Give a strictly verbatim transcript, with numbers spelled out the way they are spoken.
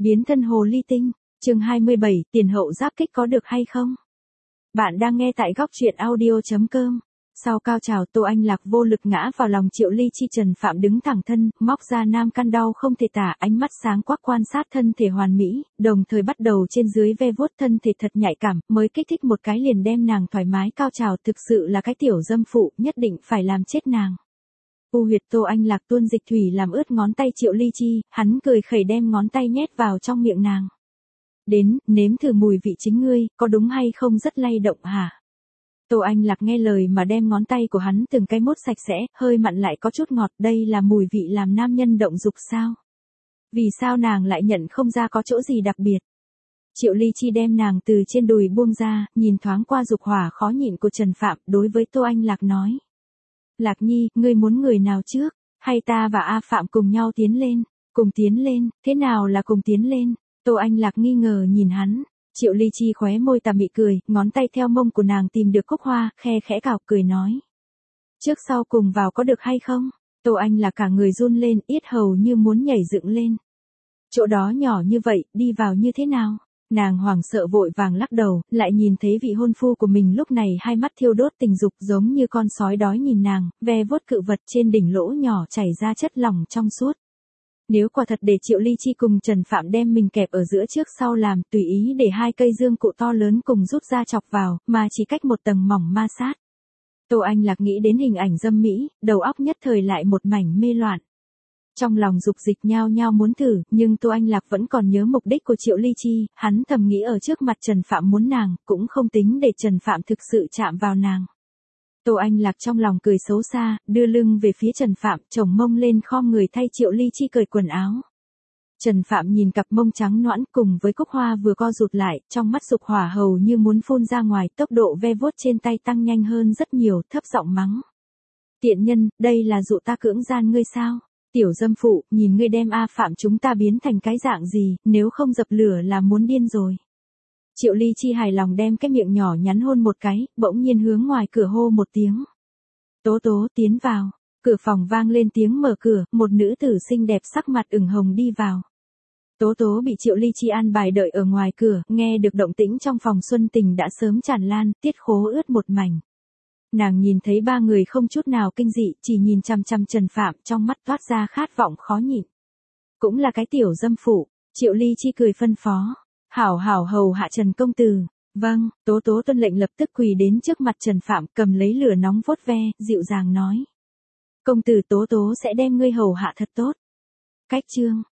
Biến thân hồ ly tinh, chương hai mươi bảy, tiền hậu giáp kích có được hay không? Bạn đang nghe tại góc truyện audio chấm com. Sau cao trào, Tô Anh Lạc vô lực ngã vào lòng Triệu Ly Chi. Trần Phạm đứng thẳng thân, móc ra nam căn đau không thể tả, ánh mắt sáng quắc quan sát thân thể hoàn mỹ, đồng thời bắt đầu trên dưới ve vuốt thân thể thật nhạy cảm, mới kích thích một cái liền đem nàng thoải mái cao trào, thực sự là cái tiểu dâm phụ, nhất định phải làm chết nàng. U huyệt Tô Anh Lạc tuôn dịch thủy làm ướt ngón tay Triệu Ly Chi, hắn cười khẩy đem ngón tay nhét vào trong miệng nàng. Đến, nếm thử mùi vị chính ngươi, có đúng hay không rất lay động hả? Tô Anh Lạc nghe lời mà đem ngón tay của hắn từng cái mốt sạch sẽ, hơi mặn lại có chút ngọt, đây là mùi vị làm nam nhân động dục sao? Vì sao nàng lại nhận không ra có chỗ gì đặc biệt? Triệu Ly Chi đem nàng từ trên đùi buông ra, nhìn thoáng qua dục hỏa khó nhịn của Trần Phạm, đối với Tô Anh Lạc nói. Lạc Nhi, ngươi muốn người nào trước, hay ta và A Phạm cùng nhau tiến lên? Cùng tiến lên, thế nào là cùng tiến lên? Tô Anh Lạc nghi ngờ nhìn hắn. Triệu Ly Chi khóe môi tà mị cười, ngón tay theo mông của nàng tìm được cúc hoa, khe khẽ cào cười nói. Trước sau cùng vào có được hay không? Tô Anh là cả người run lên, yết hầu như muốn nhảy dựng lên. Chỗ đó nhỏ như vậy, đi vào như thế nào? Nàng hoảng sợ vội vàng lắc đầu, lại nhìn thấy vị hôn phu của mình lúc này hai mắt thiêu đốt tình dục giống như con sói đói nhìn nàng, ve vuốt cự vật trên đỉnh lỗ nhỏ chảy ra chất lỏng trong suốt. Nếu quả thật để Triệu Ly Chi cùng Trần Phạm đem mình kẹp ở giữa trước sau làm, tùy ý để hai cây dương cụ to lớn cùng rút ra chọc vào, mà chỉ cách một tầng mỏng ma sát. Tô Anh Lạc nghĩ đến hình ảnh dâm mỹ, đầu óc nhất thời lại một mảnh mê loạn. Trong lòng dục dịch nhao nhao muốn thử, nhưng Tô Anh Lạc vẫn còn nhớ mục đích của Triệu Ly Chi, hắn thầm nghĩ ở trước mặt Trần Phạm muốn nàng, cũng không tính để Trần Phạm thực sự chạm vào nàng. Tô Anh Lạc trong lòng cười xấu xa, đưa lưng về phía Trần Phạm, chồng mông lên khom người thay Triệu Ly Chi cởi quần áo. Trần Phạm nhìn cặp mông trắng nõn cùng với cúc hoa vừa co rụt lại, trong mắt dục hỏa hầu như muốn phun ra ngoài, tốc độ ve vuốt trên tay tăng nhanh hơn rất nhiều, thấp giọng mắng. Tiện nhân, đây là dụ ta cưỡng gian ngươi sao? Tiểu dâm phụ, nhìn ngươi đem A Phạm chúng ta biến thành cái dạng gì, nếu không dập lửa là muốn điên rồi. Triệu Ly Chi hài lòng đem cái miệng nhỏ nhắn hôn một cái, bỗng nhiên hướng ngoài cửa hô một tiếng. Tố tố tiến vào, cửa phòng vang lên tiếng mở cửa, một nữ tử xinh đẹp sắc mặt ửng hồng đi vào. Tố tố bị Triệu Ly Chi an bài đợi ở ngoài cửa, nghe được động tĩnh trong phòng xuân tình đã sớm tràn lan, tiết khố ướt một mảnh. Nàng nhìn thấy ba người không chút nào kinh dị, chỉ nhìn chăm chăm Trần Phạm, trong mắt toát ra khát vọng khó nhịn. Cũng là cái tiểu dâm phụ, Triệu Ly Chi cười phân phó. Hảo hảo hầu hạ Trần công tử. Vâng, tố tố tuân lệnh lập tức quỳ đến trước mặt Trần Phạm, cầm lấy lửa nóng vuốt ve, dịu dàng nói. Công tử tố tố sẽ đem ngươi hầu hạ thật tốt. Cách chương.